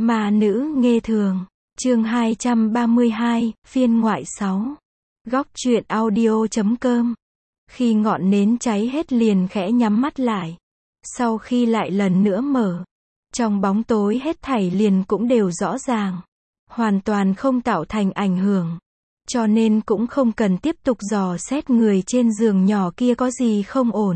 Ma nữ nghê thường, chương 232, phiên ngoại 6. Góc truyện audio.com. Khi ngọn nến cháy hết liền khẽ nhắm mắt lại. Sau khi lại lần nữa mở, trong bóng tối hết thảy liền cũng đều rõ ràng. Hoàn toàn không tạo thành ảnh hưởng. Cho nên cũng không cần tiếp tục dò xét người trên giường nhỏ kia có gì không ổn.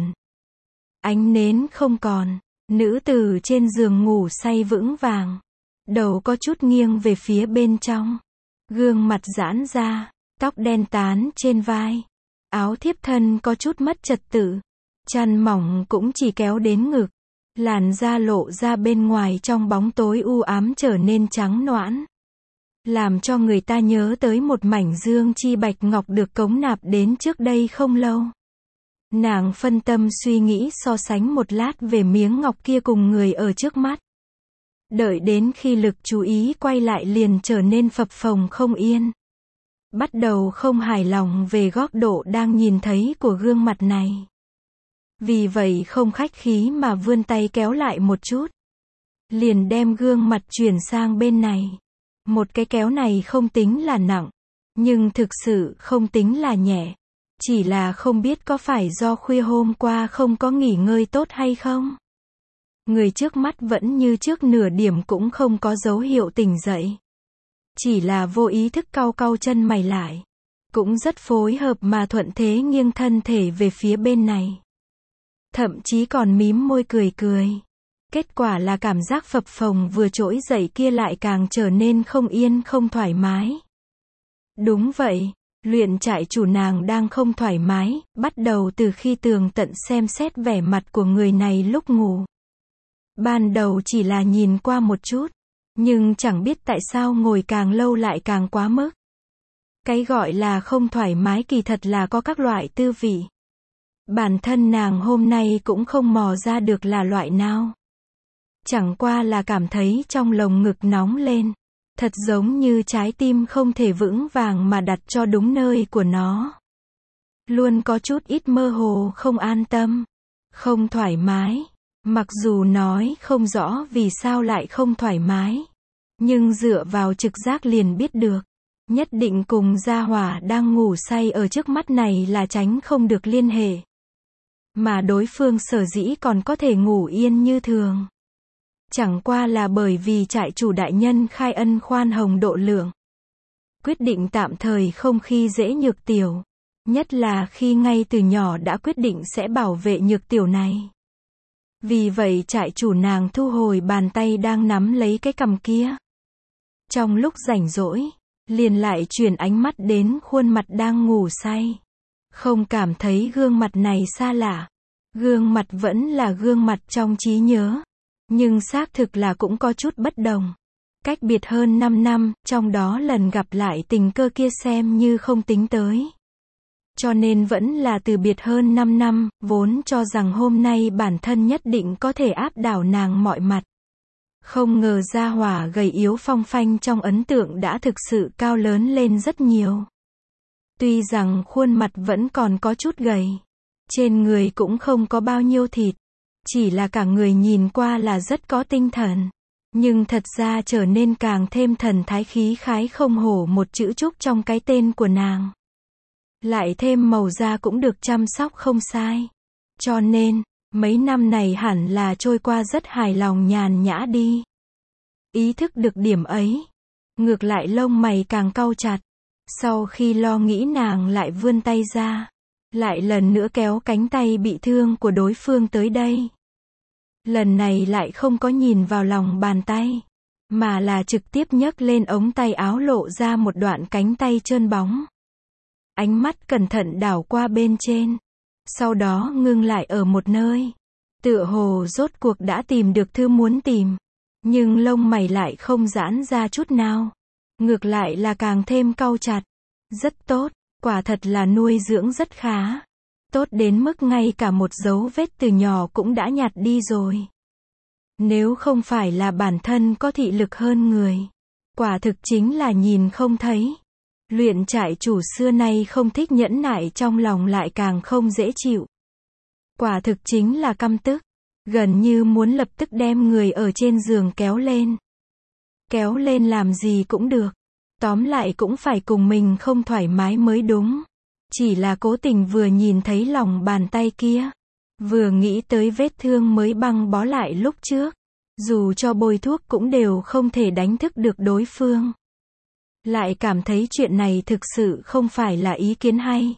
Ánh nến không còn, nữ tử trên giường ngủ say vững vàng. Đầu có chút nghiêng về phía bên trong. Gương mặt giãn ra, tóc đen tán trên vai. Áo thiếp thân có chút mất trật tự. Chăn mỏng cũng chỉ kéo đến ngực. Làn da lộ ra bên ngoài trong bóng tối u ám trở nên trắng nõn. Làm cho người ta nhớ tới một mảnh dương chi bạch ngọc được cống nạp đến trước đây không lâu. Nàng phân tâm suy nghĩ so sánh một lát về miếng ngọc kia cùng người ở trước mắt. Đợi đến khi lực chú ý quay lại liền trở nên phập phồng không yên. Bắt đầu không hài lòng về góc độ đang nhìn thấy của gương mặt này. Vì vậy không khách khí mà vươn tay kéo lại một chút. Liền đem gương mặt chuyển sang bên này. Một cái kéo này không tính là nặng, nhưng thực sự không tính là nhẹ. Chỉ là không biết có phải do khuya hôm qua không có nghỉ ngơi tốt hay không. Người trước mắt vẫn như trước nửa điểm cũng không có dấu hiệu tỉnh dậy. Chỉ là vô ý thức cau cau chân mày lại. Cũng rất phối hợp mà thuận thế nghiêng thân thể về phía bên này. Thậm chí còn mím môi cười cười. Kết quả là cảm giác phập phồng vừa trỗi dậy kia lại càng trở nên không yên không thoải mái. Đúng vậy, luyện trại chủ nàng đang không thoải mái, bắt đầu từ khi tường tận xem xét vẻ mặt của người này lúc ngủ. Ban đầu chỉ là nhìn qua một chút, nhưng chẳng biết tại sao ngồi càng lâu lại càng quá mức. Cái gọi là không thoải mái kỳ thật là có các loại tư vị. Bản thân nàng hôm nay cũng không mò ra được là loại nào. Chẳng qua là cảm thấy trong lồng ngực nóng lên. Thật giống như trái tim không thể vững vàng mà đặt cho đúng nơi của nó. Luôn có chút ít mơ hồ không an tâm. Không thoải mái. Mặc dù nói không rõ vì sao lại không thoải mái. Nhưng dựa vào trực giác liền biết được. Nhất định cùng gia hỏa đang ngủ say ở trước mắt này là tránh không được liên hệ. Mà đối phương sở dĩ còn có thể ngủ yên như thường. Chẳng qua là bởi vì trại chủ đại nhân khai ân khoan hồng độ lượng. Quyết định tạm thời không khi dễ nhược tiểu. Nhất là khi ngay từ nhỏ đã quyết định sẽ bảo vệ nhược tiểu này. Vì vậy trại chủ nàng thu hồi bàn tay đang nắm lấy cái cằm kia. Trong lúc rảnh rỗi, liền lại chuyển ánh mắt đến khuôn mặt đang ngủ say. Không cảm thấy gương mặt này xa lạ. Gương mặt vẫn là gương mặt trong trí nhớ. Nhưng xác thực là cũng có chút bất đồng. Cách biệt hơn 5 năm, trong đó lần gặp lại tình cơ kia xem như không tính tới. Cho nên vẫn là từ biệt hơn 5 năm, vốn cho rằng hôm nay bản thân nhất định có thể áp đảo nàng mọi mặt. Không ngờ gia hỏa gầy yếu phong phanh trong ấn tượng đã thực sự cao lớn lên rất nhiều. Tuy rằng khuôn mặt vẫn còn có chút gầy. Trên người cũng không có bao nhiêu thịt. Chỉ là cả người nhìn qua là rất có tinh thần. Nhưng thật ra trở nên càng thêm thần thái khí khái không hổ một chữ trúc trong cái tên của nàng. Lại thêm màu da cũng được chăm sóc không sai. Cho nên, mấy năm này hẳn là trôi qua rất hài lòng nhàn nhã đi. Ý thức được điểm ấy. Ngược lại lông mày càng cau chặt. Sau khi lo nghĩ nàng lại vươn tay ra. Lại lần nữa kéo cánh tay bị thương của đối phương tới đây. Lần này lại không có nhìn vào lòng bàn tay. Mà là trực tiếp nhấc lên ống tay áo lộ ra một đoạn cánh tay trơn bóng. Ánh mắt cẩn thận đảo qua bên trên. Sau đó ngưng lại ở một nơi. Tựa hồ rốt cuộc đã tìm được thứ muốn tìm. Nhưng lông mày lại không giãn ra chút nào. Ngược lại là càng thêm cau chặt. Rất tốt, quả thật là nuôi dưỡng rất khá. Tốt đến mức ngay cả một dấu vết từ nhỏ cũng đã nhạt đi rồi. Nếu không phải là bản thân có thị lực hơn người. Quả thực chính là nhìn không thấy. Luyện trại chủ xưa nay không thích nhẫn nại trong lòng lại càng không dễ chịu. Quả thực chính là căm tức. Gần như muốn lập tức đem người ở trên giường kéo lên. Kéo lên làm gì cũng được. Tóm lại cũng phải cùng mình không thoải mái mới đúng. Chỉ là cố tình vừa nhìn thấy lòng bàn tay kia, vừa nghĩ tới vết thương mới băng bó lại lúc trước. Dù cho bôi thuốc cũng đều không thể đánh thức được đối phương. Lại cảm thấy chuyện này thực sự không phải là ý kiến hay.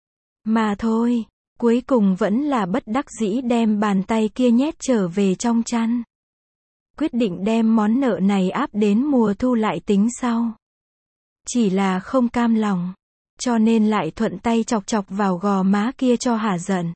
Mà thôi, cuối cùng vẫn là bất đắc dĩ đem bàn tay kia nhét trở về trong chăn. Quyết định đem món nợ này áp đến mùa thu lại tính sau. Chỉ là không cam lòng, cho nên lại thuận tay chọc chọc vào gò má kia cho hả giận.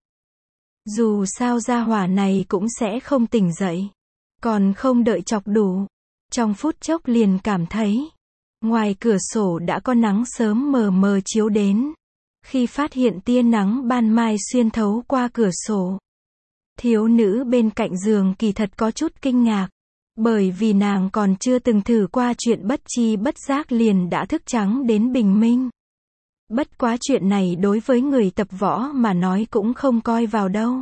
Dù sao gia hỏa này cũng sẽ không tỉnh dậy. Còn không đợi chọc đủ, trong phút chốc liền cảm thấy ngoài cửa sổ đã có nắng sớm mờ mờ chiếu đến. Khi phát hiện tia nắng ban mai xuyên thấu qua cửa sổ, thiếu nữ bên cạnh giường kỳ thật có chút kinh ngạc, bởi vì nàng còn chưa từng thử qua chuyện bất chi bất giác liền đã thức trắng đến bình minh. Bất quá chuyện này đối với người tập võ mà nói cũng không coi vào đâu.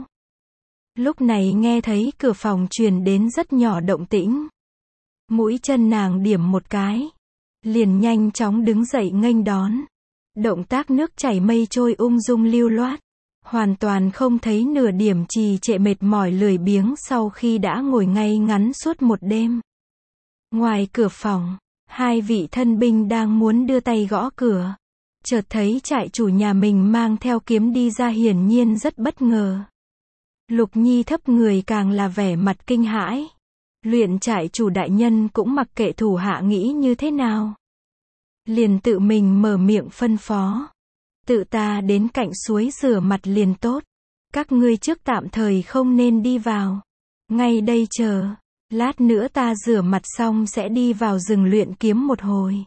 Lúc này nghe thấy cửa phòng truyền đến rất nhỏ động tĩnh. Mũi chân nàng điểm một cái, liền nhanh chóng đứng dậy nghênh đón. Động tác nước chảy mây trôi ung dung lưu loát, hoàn toàn không thấy nửa điểm trì trệ mệt mỏi lười biếng sau khi đã ngồi ngay ngắn suốt một đêm. Ngoài cửa phòng, hai vị thân binh đang muốn đưa tay gõ cửa. Chợt thấy trại chủ nhà mình mang theo kiếm đi ra, hiển nhiên rất bất ngờ. Lục Nhi thấp người càng là vẻ mặt kinh hãi. Luyện trại chủ đại nhân cũng mặc kệ thủ hạ nghĩ như thế nào. Liền tự mình mở miệng phân phó. Tự ta đến cạnh suối rửa mặt liền tốt. Các ngươi trước tạm thời không nên đi vào. Ngay đây chờ. Lát nữa ta rửa mặt xong sẽ đi vào rừng luyện kiếm một hồi.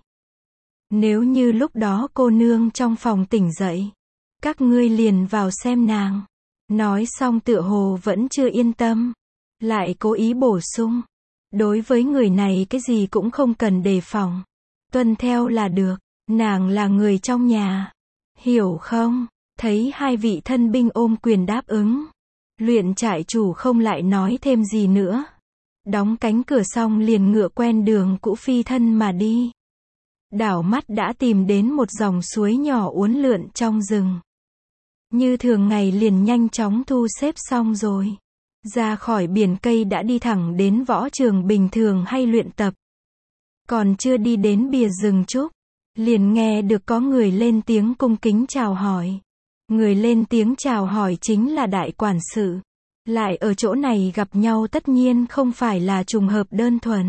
Nếu như lúc đó cô nương trong phòng tỉnh dậy, các ngươi liền vào xem nàng. Nói xong tựa hồ vẫn chưa yên tâm. Lại cố ý bổ sung. Đối với người này cái gì cũng không cần đề phòng. Tuân theo là được. Nàng là người trong nhà. Hiểu không? Thấy hai vị thân binh ôm quyền đáp ứng. Luyện trại chủ không lại nói thêm gì nữa. Đóng cánh cửa xong liền ngựa quen đường cũ phi thân mà đi. Đảo mắt đã tìm đến một dòng suối nhỏ uốn lượn trong rừng. Như thường ngày liền nhanh chóng thu xếp xong rồi. Ra khỏi biển cây đã đi thẳng đến võ trường bình thường hay luyện tập. Còn chưa đi đến bìa rừng trúc, liền nghe được có người lên tiếng cung kính chào hỏi. Người lên tiếng chào hỏi chính là đại quản sự. Lại ở chỗ này gặp nhau tất nhiên không phải là trùng hợp đơn thuần.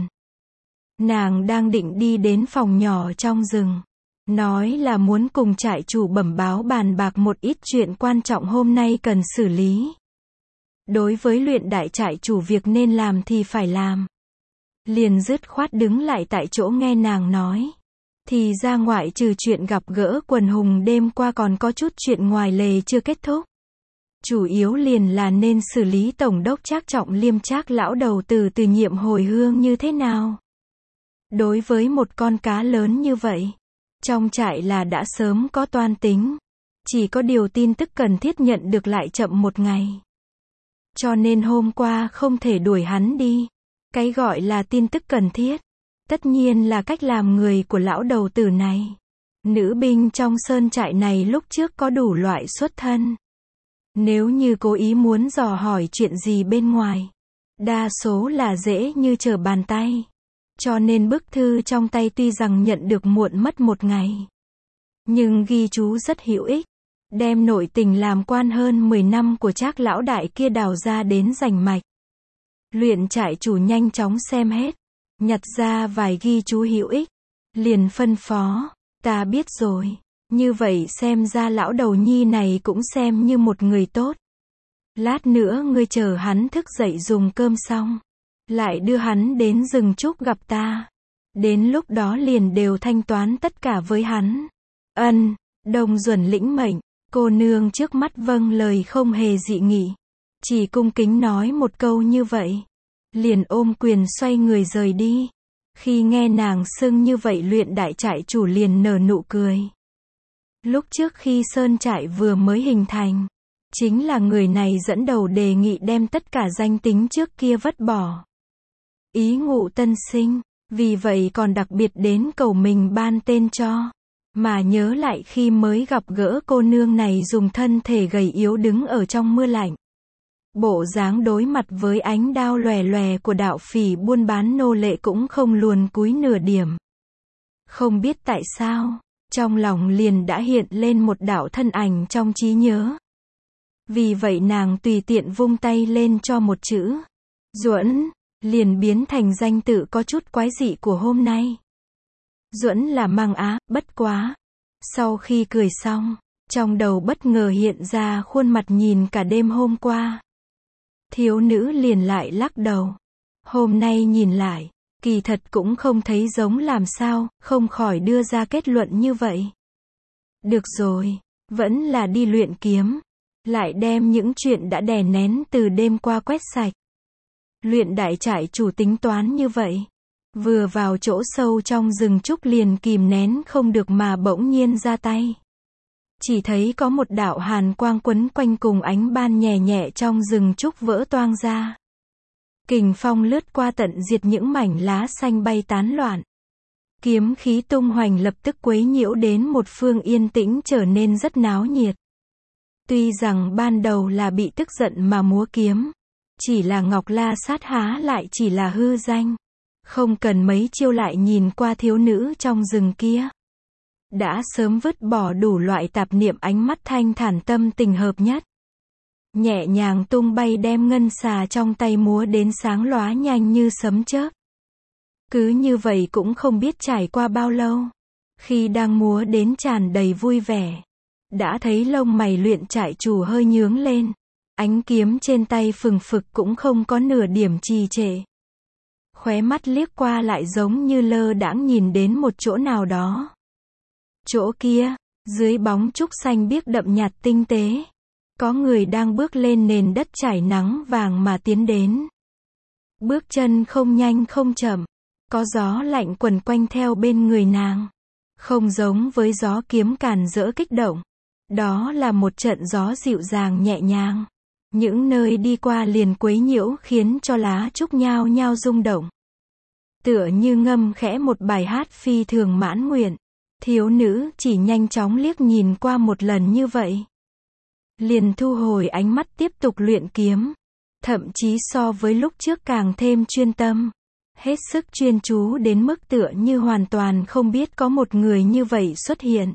Nàng đang định đi đến phòng nhỏ trong rừng. Nói là muốn cùng trại chủ bẩm báo bàn bạc một ít chuyện quan trọng hôm nay cần xử lý. Đối với luyện đại trại chủ việc nên làm thì phải làm. Liền dứt khoát đứng lại tại chỗ nghe nàng nói. Thì ra ngoại trừ chuyện gặp gỡ quần hùng đêm qua còn có chút chuyện ngoài lề chưa kết thúc. Chủ yếu liền là nên xử lý tổng đốc Trác Trọng Liêm Trác lão đầu từ nhiệm hồi hương như thế nào. Đối với một con cá lớn như vậy, trong trại là đã sớm có toan tính. Chỉ có điều tin tức cần thiết nhận được lại chậm một ngày. Cho nên hôm qua không thể đuổi hắn đi. Cái gọi là tin tức cần thiết, tất nhiên là cách làm người của lão đầu tử này. Nữ binh trong sơn trại này lúc trước có đủ loại xuất thân. Nếu như cố ý muốn dò hỏi chuyện gì bên ngoài, đa số là dễ như trở bàn tay. Cho nên bức thư trong tay tuy rằng nhận được muộn mất một ngày, nhưng ghi chú rất hữu ích. Đem nội tình làm quan hơn 10 năm của Trác lão đại kia đào ra đến rành mạch. Luyện trại chủ nhanh chóng xem hết, nhặt ra vài ghi chú hữu ích, liền phân phó, ta biết rồi, như vậy xem ra lão đầu nhi này cũng xem như một người tốt. Lát nữa ngươi chờ hắn thức dậy dùng cơm xong, lại đưa hắn đến rừng trúc gặp ta. Đến lúc đó liền đều thanh toán tất cả với hắn. Ân, Đồng Duẩn lĩnh mệnh, cô nương trước mắt vâng lời không hề dị nghị. Chỉ cung kính nói một câu như vậy. Liền ôm quyền xoay người rời đi. Khi nghe nàng xưng như vậy luyện đại trại chủ liền nở nụ cười. Lúc trước khi sơn trại vừa mới hình thành, chính là người này dẫn đầu đề nghị đem tất cả danh tính trước kia vứt bỏ. Ý ngụ tân sinh, Vì vậy còn đặc biệt đến cầu mình ban tên cho. Mà nhớ lại khi mới gặp gỡ cô nương này dùng thân thể gầy yếu đứng ở trong mưa lạnh. Bộ dáng đối mặt với ánh đao lòe lòe của đạo phỉ buôn bán nô lệ cũng không luồn cúi nửa điểm. Không biết tại sao, trong lòng liền đã hiện lên một đạo thân ảnh trong trí nhớ. Vì vậy nàng tùy tiện vung tay lên cho một chữ. Duẫn, liền biến thành danh tự có chút quái dị của hôm nay. Duẫn là Mang Á, bất quá. Sau khi cười xong, trong đầu bất ngờ hiện ra khuôn mặt nhìn cả đêm hôm qua. Thiếu nữ liền lại lắc đầu. Hôm nay nhìn lại, kỳ thật cũng không thấy giống làm sao, không khỏi đưa ra kết luận như vậy. Được rồi, vẫn là đi luyện kiếm. Lại đem những chuyện đã đè nén từ đêm qua quét sạch. Luyện đại trại chủ tính toán như vậy. Vừa vào chỗ sâu trong rừng trúc liền kìm nén không được mà bỗng nhiên ra tay. Chỉ thấy có một đạo hàn quang quấn quanh cùng ánh ban nhẹ nhẹ trong rừng trúc vỡ toang ra. Kình phong lướt qua tận diệt những mảnh lá xanh bay tán loạn. Kiếm khí tung hoành lập tức quấy nhiễu đến một phương yên tĩnh trở nên rất náo nhiệt. Tuy rằng ban đầu là bị tức giận mà múa kiếm. Chỉ là Ngọc La Sát há lại chỉ là hư danh. Không cần mấy chiêu lại nhìn qua thiếu nữ trong rừng kia. Đã sớm vứt bỏ đủ loại tạp niệm, ánh mắt thanh thản, tâm tình hợp nhất. Nhẹ nhàng tung bay đem ngân xà trong tay múa đến sáng lóa nhanh như sấm chớp. Cứ như vậy cũng không biết trải qua bao lâu. Khi đang múa đến tràn đầy vui vẻ. Đã thấy lông mày luyện trại chủ hơi nhướng lên. Ánh kiếm trên tay phừng phực cũng không có nửa điểm trì trệ. Khóe mắt liếc qua lại giống như lơ đãng nhìn đến một chỗ nào đó. Chỗ kia, dưới bóng trúc xanh biếc đậm nhạt tinh tế. Có người đang bước lên nền đất trải nắng vàng mà tiến đến. Bước chân không nhanh không chậm. Có gió lạnh quần quanh theo bên người nàng. Không giống với gió kiếm càn rỡ kích động. Đó là một trận gió dịu dàng nhẹ nhàng. Những nơi đi qua liền quấy nhiễu khiến cho lá trúc nhao nhao rung động. Tựa như ngâm khẽ một bài hát phi thường mãn nguyện. Thiếu nữ chỉ nhanh chóng liếc nhìn qua một lần như vậy. Liền thu hồi ánh mắt tiếp tục luyện kiếm. Thậm chí so với lúc trước càng thêm chuyên tâm. Hết sức chuyên chú đến mức tựa như hoàn toàn không biết có một người như vậy xuất hiện.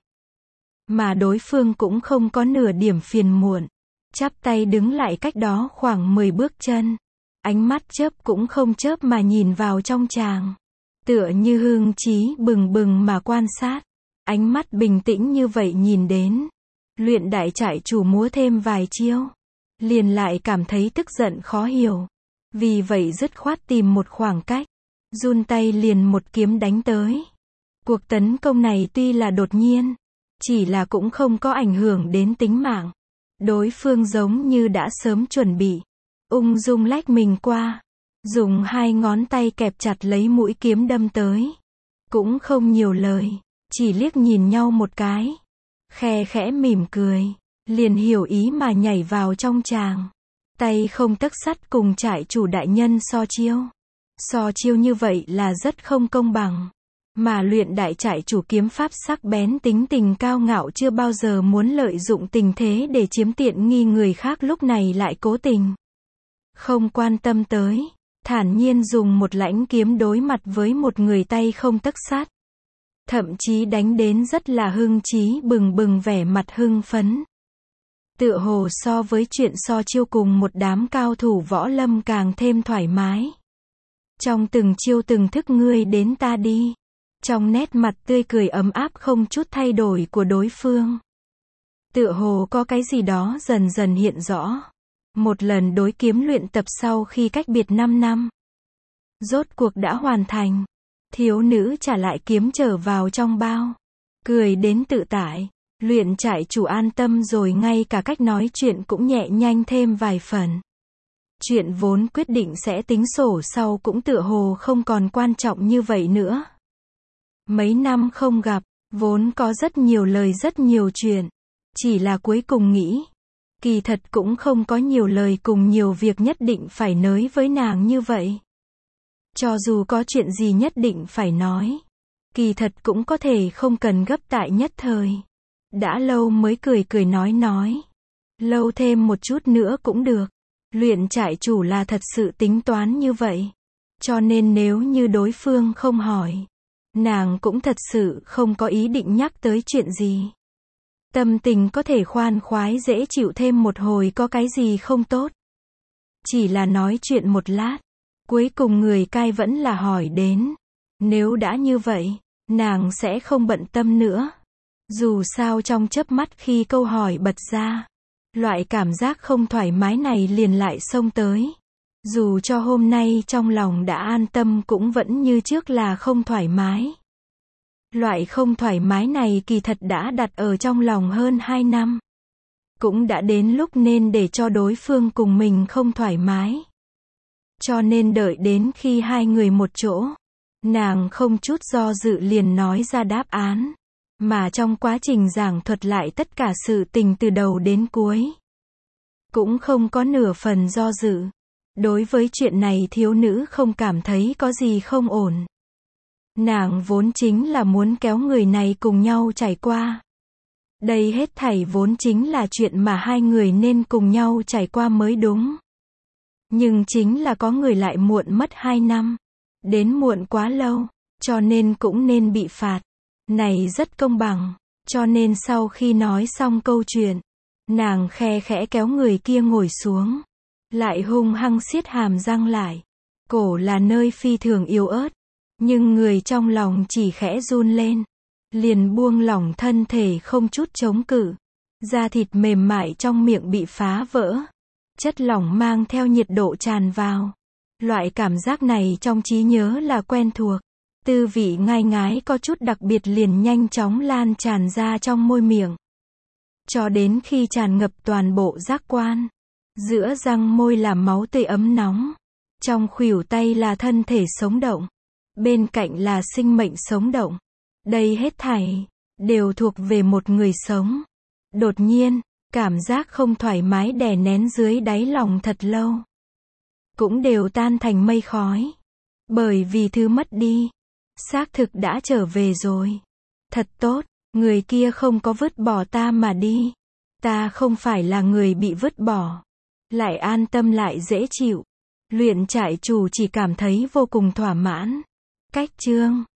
Mà đối phương cũng không có nửa điểm phiền muộn. Chắp tay đứng lại cách đó khoảng 10 bước chân. Ánh mắt chớp cũng không chớp mà nhìn vào trong chàng. Tựa như hưng trí bừng bừng mà quan sát. Ánh mắt bình tĩnh như vậy nhìn đến. Luyện đại trại chủ múa thêm vài chiêu. Liền lại cảm thấy tức giận khó hiểu. Vì vậy dứt khoát tìm một khoảng cách. Run tay liền một kiếm đánh tới. Cuộc tấn công này tuy là đột nhiên. Chỉ là cũng không có ảnh hưởng đến tính mạng. Đối phương giống như đã sớm chuẩn bị. Ung dung lách mình qua. Dùng hai ngón tay kẹp chặt lấy mũi kiếm đâm tới. Cũng không nhiều lời. Chỉ liếc nhìn nhau một cái. Khe khẽ mỉm cười. Liền hiểu ý mà nhảy vào trong chàng. Tay không tấc sắt cùng trại chủ đại nhân so chiêu. So chiêu như vậy là rất không công bằng. Mà luyện đại trại chủ kiếm pháp sắc bén, tính tình cao ngạo, chưa bao giờ muốn lợi dụng tình thế để chiếm tiện nghi người khác, lúc này lại cố tình không quan tâm tới, thản nhiên dùng một lãnh kiếm đối mặt với một người tay không tấc sắt. Thậm chí đánh đến rất là hưng trí bừng bừng, vẻ mặt hưng phấn. Tựa hồ so với chuyện so chiêu cùng một đám cao thủ võ lâm càng thêm thoải mái. Trong từng chiêu từng thức ngươi đến ta đi. Trong nét mặt tươi cười ấm áp không chút thay đổi của đối phương. Tựa hồ có cái gì đó dần dần hiện rõ. Một lần đối kiếm luyện tập sau khi cách biệt 5 năm. Rốt cuộc đã hoàn thành. Thiếu nữ trả lại kiếm trở vào trong bao. Cười đến tự tại. Luyện trại chủ an tâm rồi, ngay cả cách nói chuyện cũng nhẹ nhanh thêm vài phần. Chuyện vốn quyết định sẽ tính sổ sau cũng tựa hồ không còn quan trọng như vậy nữa. Mấy năm không gặp, vốn có rất nhiều lời rất nhiều chuyện. Chỉ là cuối cùng nghĩ, kỳ thật cũng không có nhiều lời cùng nhiều việc nhất định phải nới với nàng như vậy. Cho dù có chuyện gì nhất định phải nói, kỳ thật cũng có thể không cần gấp tại nhất thời. Đã lâu mới cười cười nói. Lâu thêm một chút nữa cũng được. Luyện trại chủ là thật sự tính toán như vậy. Cho nên nếu như đối phương không hỏi, nàng cũng thật sự không có ý định nhắc tới chuyện gì. Tâm tình có thể khoan khoái dễ chịu thêm một hồi có cái gì không tốt. Chỉ là nói chuyện một lát, cuối cùng người cai vẫn là hỏi đến. Nếu đã như vậy, nàng sẽ không bận tâm nữa. Dù sao trong chớp mắt khi câu hỏi bật ra, loại cảm giác không thoải mái này liền lại xông tới. Dù cho hôm nay trong lòng đã an tâm cũng vẫn như trước là không thoải mái. Loại không thoải mái này kỳ thật đã đặt ở trong lòng hơn 2 năm. Cũng đã đến lúc nên để cho đối phương cùng mình không thoải mái. Cho nên đợi đến khi hai người một chỗ, nàng không chút do dự liền nói ra đáp án. Mà trong quá trình giảng thuật lại tất cả sự tình từ đầu đến cuối, cũng không có nửa phần do dự. Đối với chuyện này thiếu nữ không cảm thấy có gì không ổn. Nàng vốn chính là muốn kéo người này cùng nhau trải qua. Đây hết thảy vốn chính là chuyện mà hai người nên cùng nhau trải qua mới đúng. Nhưng chính là có người lại muộn mất 2 năm. Đến muộn quá lâu, cho nên cũng nên bị phạt. Này rất công bằng. Cho nên sau khi nói xong câu chuyện, nàng khe khẽ kéo người kia ngồi xuống. Lại hung hăng siết hàm răng lại. Cổ là nơi phi thường yếu ớt. Nhưng người trong lòng chỉ khẽ run lên. Liền buông lỏng thân thể không chút chống cự. Da thịt mềm mại trong miệng bị phá vỡ. Chất lỏng mang theo nhiệt độ tràn vào. Loại cảm giác này trong trí nhớ là quen thuộc. Tư vị ngai ngái có chút đặc biệt liền nhanh chóng lan tràn ra trong môi miệng. Cho đến khi tràn ngập toàn bộ giác quan. Giữa răng môi là máu tươi ấm nóng. Trong khuỷu tay là thân thể sống động. Bên cạnh là sinh mệnh sống động. Đây hết thảy đều thuộc về một người sống. Đột nhiên, cảm giác không thoải mái đè nén dưới đáy lòng thật lâu, cũng đều tan thành mây khói. Bởi vì thứ mất đi, xác thực đã trở về rồi. Thật tốt, người kia không có vứt bỏ ta mà đi. Ta không phải là người bị vứt bỏ. Lại an tâm lại dễ chịu. Luyện trại chủ chỉ cảm thấy vô cùng thỏa mãn. Cách chương